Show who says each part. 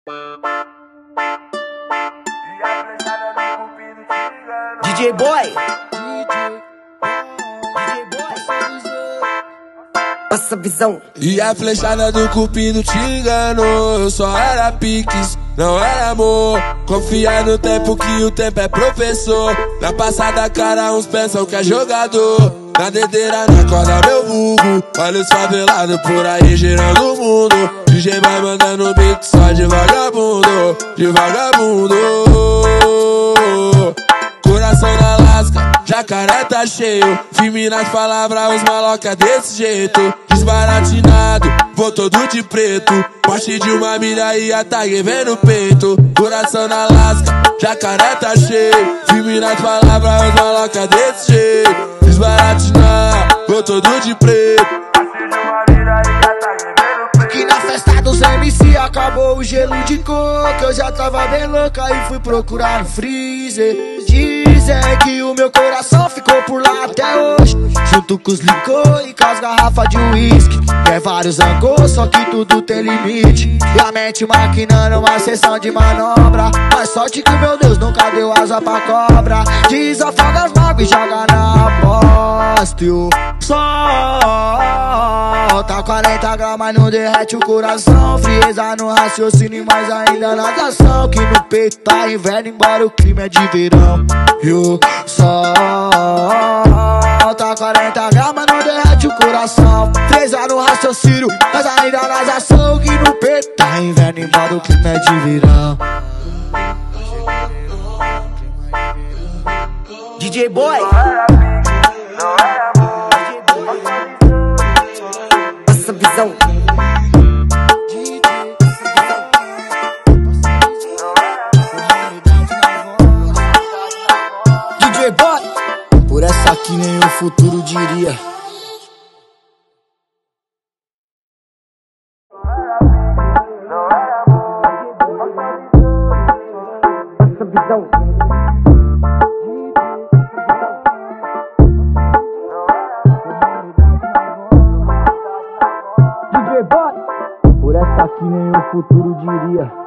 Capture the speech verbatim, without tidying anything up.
Speaker 1: D J Boy, passa visão.
Speaker 2: E a flechada do cupido te enganou. Eu só era piques, não era amor. Confia no tempo que o tempo é professor. Na passada cara uns pensam que é jogador. Na dedeira, na corda meu vulgo. Olha os favelados por aí girando o mundo. D J vai mandando beat só de vagabundo, de vagabundo. Coração na lasca, jacaré tá cheio. Firme nas palavras, os maloca desse jeito. Desbaratinado, vou todo de preto. Poste de uma milha e a tag vem no peito. Coração na lasca, jacaré tá cheio. Firme nas palavras, os maloca desse jeito. Desbaratinado, vou todo de preto.
Speaker 3: Que na festa dos M C acabou o gelo de coco. Eu já tava bem louca e fui procurar no freezer. Dizem que o meu coração ficou por lá até hoje, junto com os licor e com as garrafas de uísque. É vários angos, só que tudo tem limite. E a mente maquinando uma sessão de manobra. Mas sorte que meu Deus nunca deu asa pra cobra. Desafoga as mágoas e joga na bosta. E o sol tá quarenta gramas, não derrete o coração. Frieza no raciocínio, mas ainda na ação. Que no peito tá inverno, embora o clima é de verão. E o sol tá quarenta gramas, não derrete o coração. Frieza no raciocínio, mas ainda na ação. Que no peito tá inverno, embora o clima é de verão.
Speaker 1: D J Boy, passa visão.
Speaker 3: D J Boy, por essa que nem o futuro diria.
Speaker 1: Passa visão.
Speaker 3: D J Boy, por essa que nem o futuro diria.